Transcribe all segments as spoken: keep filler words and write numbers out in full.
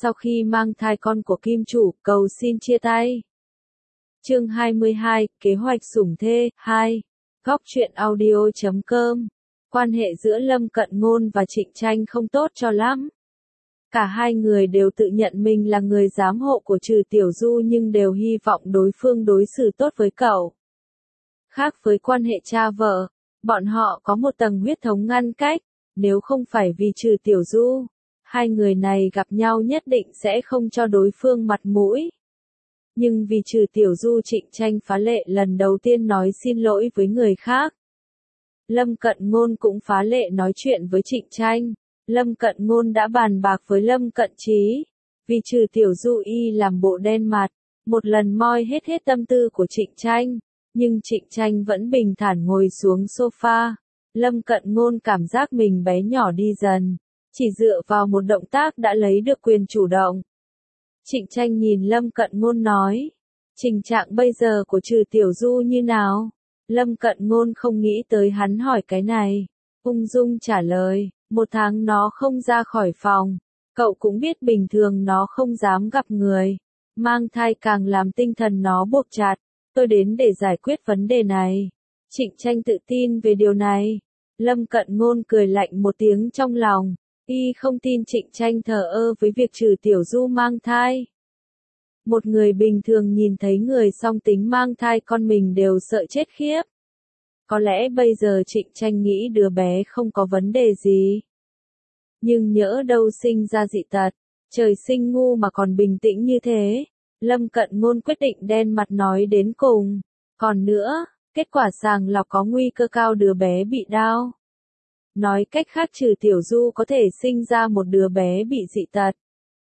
sau khi mang thai con của kim chủ, cầu xin chia tay. Chương hai mươi hai, kế hoạch sủng thê, hai. Góc truyện audio chấm com. Quan hệ giữa Lâm Cận Ngôn và Trịnh Tranh không tốt cho lắm. Cả hai người đều tự nhận mình là người giám hộ của Trừ Tiểu Du nhưng đều hy vọng đối phương đối xử tốt với cậu. Khác với quan hệ cha vợ, bọn họ có một tầng huyết thống ngăn cách, nếu không phải vì Trừ Tiểu Du, hai người này gặp nhau nhất định sẽ không cho đối phương mặt mũi. Nhưng vì Trừ Tiểu Du, Trịnh Tranh phá lệ lần đầu tiên nói xin lỗi với người khác. Lâm Cận Ngôn cũng phá lệ nói chuyện với Trịnh Tranh. Lâm Cận Ngôn đã bàn bạc với Lâm Cận Trí, vì Trừ Tiểu Du y làm bộ đen mặt, một lần moi hết hết tâm tư của Trịnh Tranh, nhưng Trịnh Tranh vẫn bình thản ngồi xuống sofa. Lâm Cận Ngôn cảm giác mình bé nhỏ đi dần, chỉ dựa vào một động tác đã lấy được quyền chủ động. Trịnh Tranh nhìn Lâm Cận Ngôn nói, tình trạng bây giờ của Trừ Tiểu Du như nào? Lâm Cận Ngôn không nghĩ tới hắn hỏi cái này, ung dung trả lời, một tháng nó không ra khỏi phòng, cậu cũng biết bình thường nó không dám gặp người, mang thai càng làm tinh thần nó buộc chặt, tôi đến để giải quyết vấn đề này. Trịnh Tranh tự tin về điều này. Lâm Cận Ngôn cười lạnh một tiếng trong lòng, y không tin Trịnh Tranh thờ ơ với việc Trừ Tiểu Du mang thai. Một người bình thường nhìn thấy người song tính mang thai con mình đều sợ chết khiếp. Có lẽ bây giờ Trịnh Tranh nghĩ đứa bé không có vấn đề gì. Nhưng nhỡ đâu sinh ra dị tật, trời sinh ngu mà còn bình tĩnh như thế. Lâm Cận Ngôn quyết định đen mặt nói đến cùng. Còn nữa, kết quả sàng lọc có nguy cơ cao đứa bé bị đau. Nói cách khác Trừ Tiểu Du có thể sinh ra một đứa bé bị dị tật.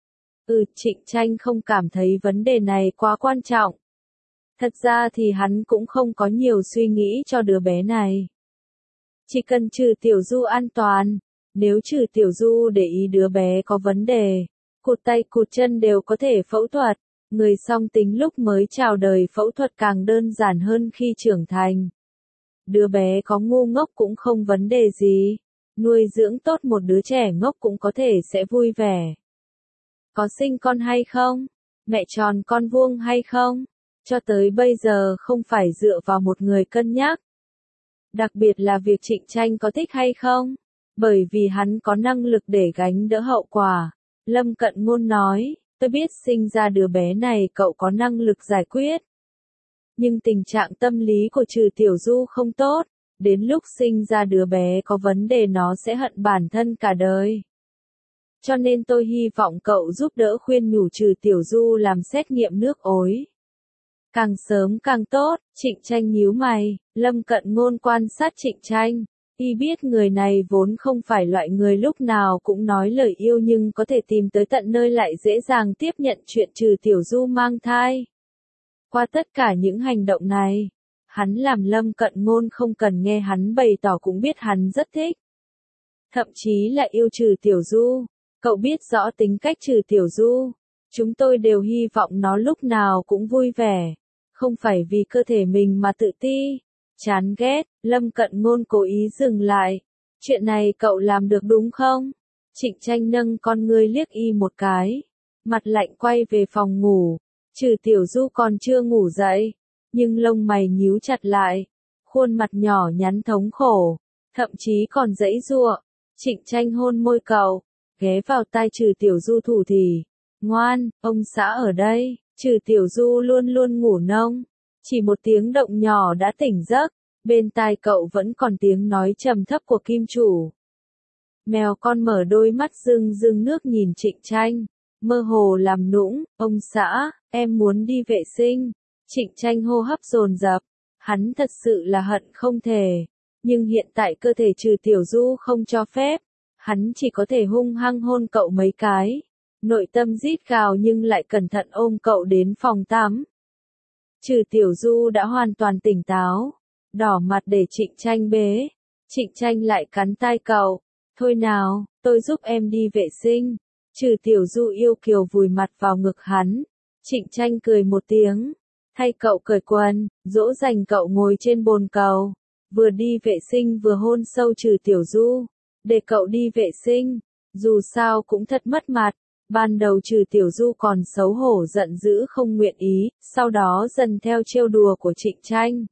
Ừ, Trịnh Tranh không cảm thấy vấn đề này quá quan trọng. Thật ra thì hắn cũng không có nhiều suy nghĩ cho đứa bé này. Chỉ cần Trừ Tiểu Du an toàn, nếu Trừ Tiểu Du để ý đứa bé có vấn đề, cụt tay cụt chân đều có thể phẫu thuật. Người song tính lúc mới chào đời phẫu thuật càng đơn giản hơn khi trưởng thành. Đứa bé có ngu ngốc cũng không vấn đề gì, nuôi dưỡng tốt một đứa trẻ ngốc cũng có thể sẽ vui vẻ. Có sinh con hay không? Mẹ tròn con vuông hay không? Cho tới bây giờ không phải dựa vào một người cân nhắc. Đặc biệt là việc Trịnh Tranh có thích hay không, bởi vì hắn có năng lực để gánh đỡ hậu quả. Lâm Cận Ngôn nói, tôi biết sinh ra đứa bé này cậu có năng lực giải quyết. Nhưng tình trạng tâm lý của Trừ Tiểu Du không tốt, đến lúc sinh ra đứa bé có vấn đề nó sẽ hận bản thân cả đời. Cho nên tôi hy vọng cậu giúp đỡ khuyên nhủ Trừ Tiểu Du làm xét nghiệm nước ối. Càng sớm càng tốt. Trịnh Tranh nhíu mày. Lâm Cận Ngôn quan sát Trịnh Tranh. Y biết người này vốn không phải loại người lúc nào cũng nói lời yêu nhưng có thể tìm tới tận nơi lại dễ dàng tiếp nhận chuyện Trừ Tiểu Du mang thai. Qua tất cả những hành động này, hắn làm Lâm Cận Ngôn không cần nghe hắn bày tỏ cũng biết hắn rất thích. Thậm chí là yêu Trừ Tiểu Du. Cậu biết rõ tính cách Trừ Tiểu Du. Chúng tôi đều hy vọng nó lúc nào cũng vui vẻ. Không phải vì cơ thể mình mà tự ti, chán ghét. Lâm Cận Ngôn cố ý dừng lại. Chuyện này cậu làm được đúng không? Trịnh Tranh nâng con ngươi liếc y một cái. Mặt lạnh quay về phòng ngủ. Trừ Tiểu Du còn chưa ngủ dậy, nhưng lông mày nhíu chặt lại. Khuôn mặt nhỏ nhắn thống khổ, thậm chí còn giãy giụa. Trịnh Tranh hôn môi cậu, ghé vào tai Trừ Tiểu Du thủ thỉ. Ngoan, ông xã ở đây. Trừ Tiểu Du luôn luôn ngủ nông. Chỉ một tiếng động nhỏ đã tỉnh giấc. Bên tai cậu vẫn còn tiếng nói trầm thấp của kim chủ. Mèo con mở đôi mắt rưng rưng nước nhìn Trịnh Tranh, mơ hồ làm nũng. Ông xã, em muốn đi vệ sinh. Trịnh Tranh hô hấp dồn dập. Hắn thật sự là hận không thể. Nhưng hiện tại cơ thể Trừ Tiểu Du không cho phép. Hắn chỉ có thể hung hăng hôn cậu mấy cái. Nội tâm rít gào nhưng lại cẩn thận ôm cậu đến phòng tắm. Trừ Tiểu Du đã hoàn toàn tỉnh táo, đỏ mặt để Trịnh Tranh bế. Trịnh Tranh lại cắn tai cậu. Thôi nào, tôi giúp em đi vệ sinh. Trừ Tiểu Du yêu kiều vùi mặt vào ngực hắn. Trịnh Tranh cười một tiếng, thay cậu cởi quần, dỗ dành cậu ngồi trên bồn cầu. Vừa đi vệ sinh vừa hôn sâu Trừ Tiểu Du. Để cậu đi vệ sinh, dù sao cũng thật mất mặt. Ban đầu Trừ Tiểu Du còn xấu hổ giận dữ không nguyện ý, sau đó dần theo trêu đùa của Trịnh Tranh.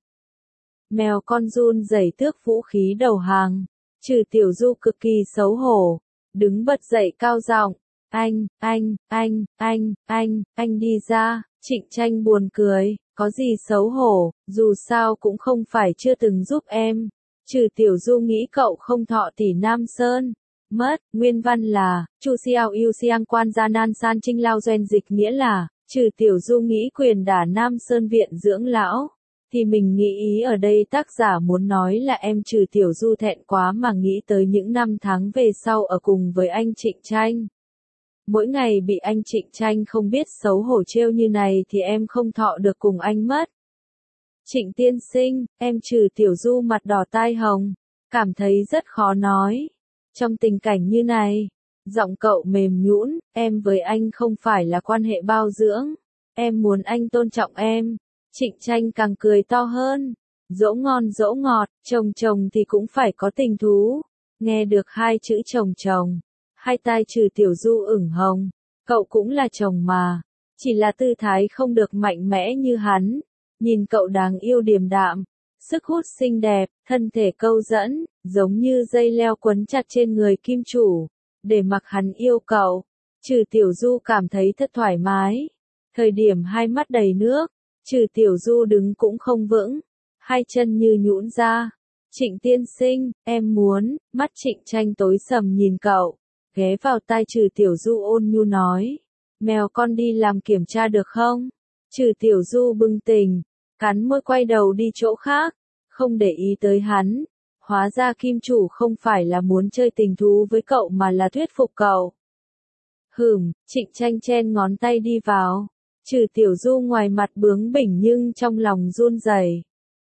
Mèo con run rẩy tước vũ khí đầu hàng. Trừ Tiểu Du cực kỳ xấu hổ, đứng bật dậy cao giọng, anh, anh, anh, anh, anh, anh đi ra. Trịnh Tranh buồn cười, có gì xấu hổ, dù sao cũng không phải chưa từng giúp em. Trừ Tiểu Du nghĩ cậu không thọ tỷ Nam Sơn. Mất, nguyên văn là, Chu Xiao Yu Xiang quan gia nan san trinh lao doen dịch nghĩa là, Trừ Tiểu Du nghĩ quyền đả Nam Sơn viện dưỡng lão. Thì mình nghĩ ý ở đây tác giả muốn nói là em Trừ Tiểu Du thẹn quá mà nghĩ tới những năm tháng về sau ở cùng với anh Trịnh Tranh. Mỗi ngày bị anh Trịnh Tranh không biết xấu hổ trêu như này thì em không thọ được cùng anh mất. Trịnh tiên sinh, em Trừ Tiểu Du mặt đỏ tai hồng, cảm thấy rất khó nói. Trong tình cảnh như này, giọng cậu mềm nhũn, em với anh không phải là quan hệ bao dưỡng, em muốn anh tôn trọng em. Trịnh Tranh càng cười to hơn, dỗ ngon dỗ ngọt, chồng chồng thì cũng phải có tình thú. Nghe được hai chữ chồng chồng, hai tai Trừ Tiểu Du ửng hồng, cậu cũng là chồng mà, chỉ là tư thái không được mạnh mẽ như hắn. Nhìn cậu đáng yêu điềm đạm, sức hút xinh đẹp, thân thể câu dẫn, giống như dây leo quấn chặt trên người kim chủ, để mặc hắn yêu cậu. Trừ Tiểu Du cảm thấy thật thoải mái. Thời điểm hai mắt đầy nước, Trừ Tiểu Du đứng cũng không vững, hai chân như nhũn ra. Trịnh tiên sinh, em muốn, mắt Trịnh Tranh tối sầm nhìn cậu, ghé vào tai Trừ Tiểu Du ôn nhu nói, mèo con đi làm kiểm tra được không? Trừ Tiểu Du bừng tỉnh, cắn môi quay đầu đi chỗ khác, không để ý tới hắn. Hóa ra kim chủ không phải là muốn chơi tình thú với cậu mà là thuyết phục cậu. Hửm, Trịnh Tranh chen ngón tay đi vào. Trừ Tiểu Du ngoài mặt bướng bỉnh nhưng trong lòng run rẩy.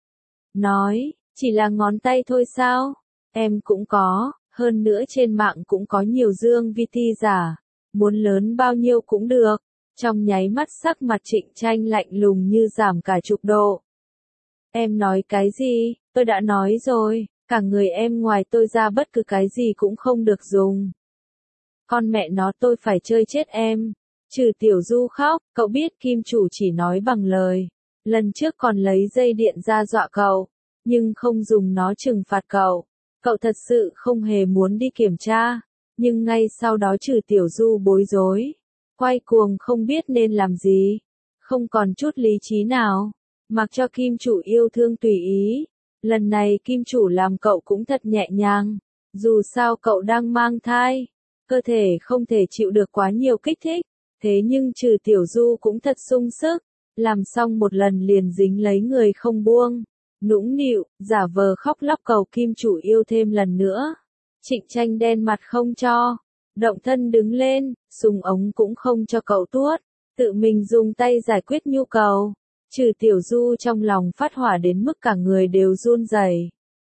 Nói, chỉ là ngón tay thôi sao? Em cũng có, hơn nữa trên mạng cũng có nhiều dương vi ti giả. Muốn lớn bao nhiêu cũng được. Trong nháy mắt sắc mặt Trịnh Tranh lạnh lùng như giảm cả chục độ. Em nói cái gì? Tôi đã nói rồi, cả người em ngoài tôi ra bất cứ cái gì cũng không được dùng. Con mẹ nó tôi phải chơi chết em. Trừ Tiểu Du khóc, cậu biết kim chủ chỉ nói bằng lời. Lần trước còn lấy dây điện ra dọa cậu, nhưng không dùng nó trừng phạt cậu. Cậu thật sự không hề muốn đi kiểm tra, nhưng ngay sau đó Trừ Tiểu Du bối rối, quay cuồng không biết nên làm gì, không còn chút lý trí nào, mặc cho kim chủ yêu thương tùy ý. Lần này kim chủ làm cậu cũng thật nhẹ nhàng, dù sao cậu đang mang thai, cơ thể không thể chịu được quá nhiều kích thích, thế nhưng Trừ Tiểu Du cũng thật sung sức, làm xong một lần liền dính lấy người không buông, nũng nịu, giả vờ khóc lóc cầu kim chủ yêu thêm lần nữa. Trịnh Tranh đen mặt không cho, động thân đứng lên, súng ống cũng không cho cậu tuốt, tự mình dùng tay giải quyết nhu cầu. Trừ Tiểu Du trong lòng phát hỏa đến mức cả người đều run rẩy.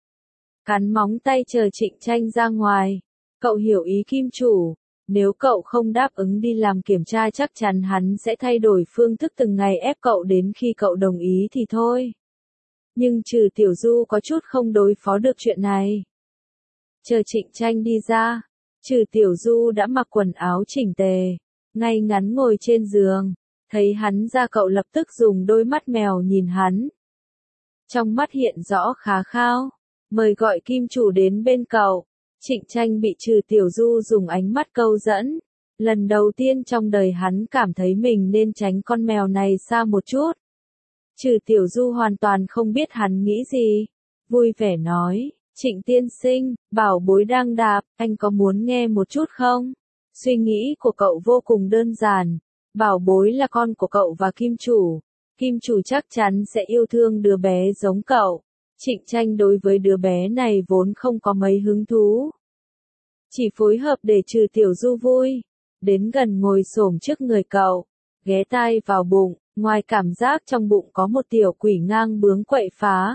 Cắn móng tay chờ Trịnh Tranh ra ngoài. Cậu hiểu ý kim chủ, nếu cậu không đáp ứng đi làm kiểm tra chắc chắn hắn sẽ thay đổi phương thức từng ngày ép cậu đến khi cậu đồng ý thì thôi. Nhưng Trừ Tiểu Du có chút không đối phó được chuyện này. Chờ Trịnh Tranh đi ra, Trừ Tiểu Du đã mặc quần áo chỉnh tề, ngay ngắn ngồi trên giường. Thấy hắn ra cậu lập tức dùng đôi mắt mèo nhìn hắn. Trong mắt hiện rõ khá khao, mời gọi kim chủ đến bên cậu. Trịnh Tranh bị Trừ Tiểu Du dùng ánh mắt câu dẫn. Lần đầu tiên trong đời hắn cảm thấy mình nên tránh con mèo này xa một chút. Trừ Tiểu Du hoàn toàn không biết hắn nghĩ gì. Vui vẻ nói, Trịnh tiên sinh, bảo bối đang đạp, anh có muốn nghe một chút không? Suy nghĩ của cậu vô cùng đơn giản. Bảo bối là con của cậu và kim chủ. Kim chủ chắc chắn sẽ yêu thương đứa bé giống cậu. Trịnh Tranh đối với đứa bé này vốn không có mấy hứng thú. Chỉ phối hợp để Trừ Tiểu Du vui. Đến gần ngồi xổm trước người cậu, ghé tai vào bụng, ngoài cảm giác trong bụng có một tiểu quỷ ngang bướng quậy phá.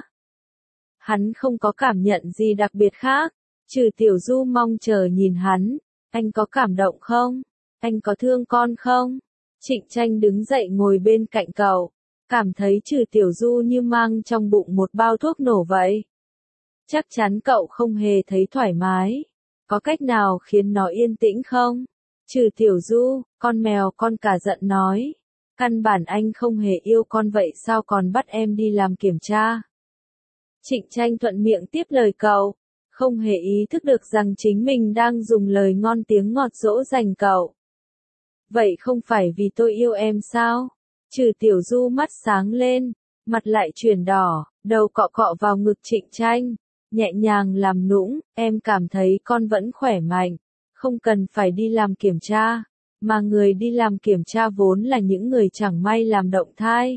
Hắn không có cảm nhận gì đặc biệt khác. Trừ Tiểu Du mong chờ nhìn hắn. Anh có cảm động không? Anh có thương con không? Trịnh Tranh đứng dậy ngồi bên cạnh cậu, cảm thấy Trừ Tiểu Du như mang trong bụng một bao thuốc nổ vậy. Chắc chắn cậu không hề thấy thoải mái. Có cách nào khiến nó yên tĩnh không? Trừ Tiểu Du, con mèo con cả giận nói. Căn bản anh không hề yêu con vậy sao còn bắt em đi làm kiểm tra. Trịnh Tranh thuận miệng tiếp lời cậu, không hề ý thức được rằng chính mình đang dùng lời ngon tiếng ngọt dỗ dành cậu. Vậy không phải vì tôi yêu em sao? Trừ Tiểu Du mắt sáng lên, mặt lại chuyển đỏ, đầu cọ cọ vào ngực Trịnh Tranh, nhẹ nhàng làm nũng, em cảm thấy con vẫn khỏe mạnh, không cần phải đi làm kiểm tra, mà người đi làm kiểm tra vốn là những người chẳng may làm động thai.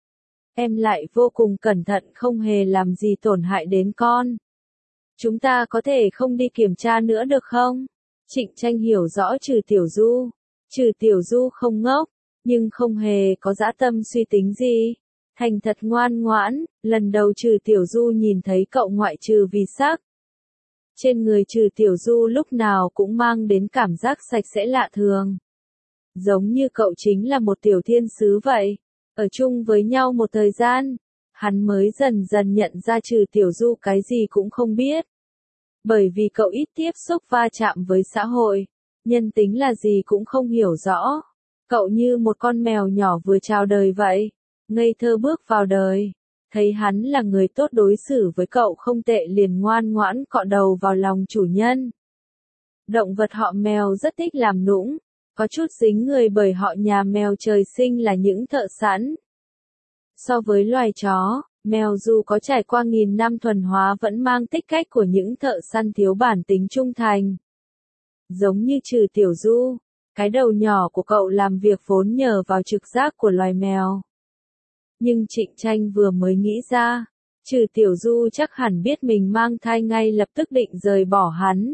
Em lại vô cùng cẩn thận không hề làm gì tổn hại đến con. Chúng ta có thể không đi kiểm tra nữa được không? Trịnh Tranh hiểu rõ Trừ Tiểu Du. Trừ Tiểu Du không ngốc, nhưng không hề có dã tâm suy tính gì. Thành thật ngoan ngoãn, lần đầu Trừ Tiểu Du nhìn thấy cậu ngoại trừ vì sắc. Trên người Trừ Tiểu Du lúc nào cũng mang đến cảm giác sạch sẽ lạ thường. Giống như cậu chính là một tiểu thiên sứ vậy. Ở chung với nhau một thời gian, hắn mới dần dần nhận ra Trừ Tiểu Du cái gì cũng không biết. Bởi vì cậu ít tiếp xúc va chạm với xã hội, nhân tính là gì cũng không hiểu rõ. Cậu như một con mèo nhỏ vừa chào đời vậy, ngây thơ bước vào đời. Thấy hắn là người tốt đối xử với cậu không tệ liền ngoan ngoãn cọ đầu vào lòng chủ nhân. Động vật họ mèo rất thích làm nũng, có chút dính người bởi họ nhà mèo trời sinh là những thợ săn. So với loài chó, mèo dù có trải qua nghìn năm thuần hóa vẫn mang tích cách của những thợ săn thiếu bản tính trung thành. Giống như Trừ Tiểu Du, cái đầu nhỏ của cậu làm việc vốn nhờ vào trực giác của loài mèo. Nhưng Trịnh Tranh vừa mới nghĩ ra, Trừ Tiểu Du chắc hẳn biết mình mang thai ngay lập tức định rời bỏ hắn.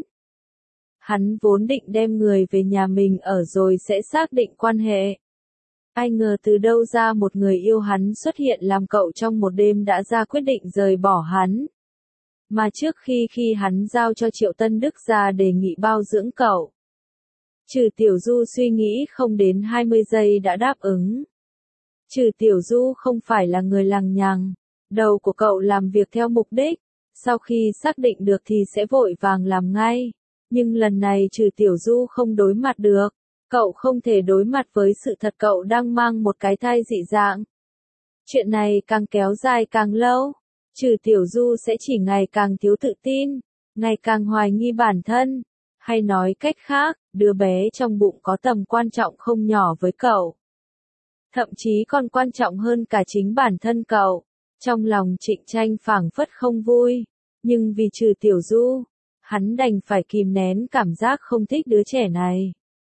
Hắn vốn định đem người về nhà mình ở rồi sẽ xác định quan hệ. Ai ngờ từ đâu ra một người yêu hắn xuất hiện làm cậu trong một đêm đã ra quyết định rời bỏ hắn. Mà trước khi khi hắn giao cho Triệu Tân Đức ra đề nghị bao dưỡng cậu. Trừ Tiểu Du suy nghĩ không đến hai mươi giây đã đáp ứng. Trừ Tiểu Du không phải là người lằng nhằng, đầu của cậu làm việc theo mục đích, sau khi xác định được thì sẽ vội vàng làm ngay. Nhưng lần này Trừ Tiểu Du không đối mặt được, cậu không thể đối mặt với sự thật cậu đang mang một cái thai dị dạng. Chuyện này càng kéo dài càng lâu, Trừ Tiểu Du sẽ chỉ ngày càng thiếu tự tin, ngày càng hoài nghi bản thân, hay nói cách khác, đứa bé trong bụng có tầm quan trọng không nhỏ với cậu. Thậm chí còn quan trọng hơn cả chính bản thân cậu. Trong lòng Trịnh Tranh phảng phất không vui, nhưng vì Trừ Tiểu Du, hắn đành phải kìm nén cảm giác không thích đứa trẻ này.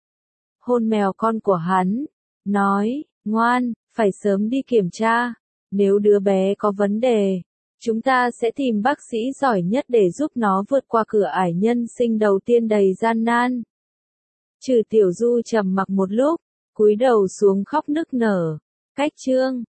Hôn mèo con của hắn, nói, ngoan, phải sớm đi kiểm tra, nếu đứa bé có vấn đề, chúng ta sẽ tìm bác sĩ giỏi nhất để giúp nó vượt qua cửa ải nhân sinh đầu tiên đầy gian nan. Trừ Tiểu Du trầm mặc một lúc, cúi đầu xuống khóc nức nở. Cách chương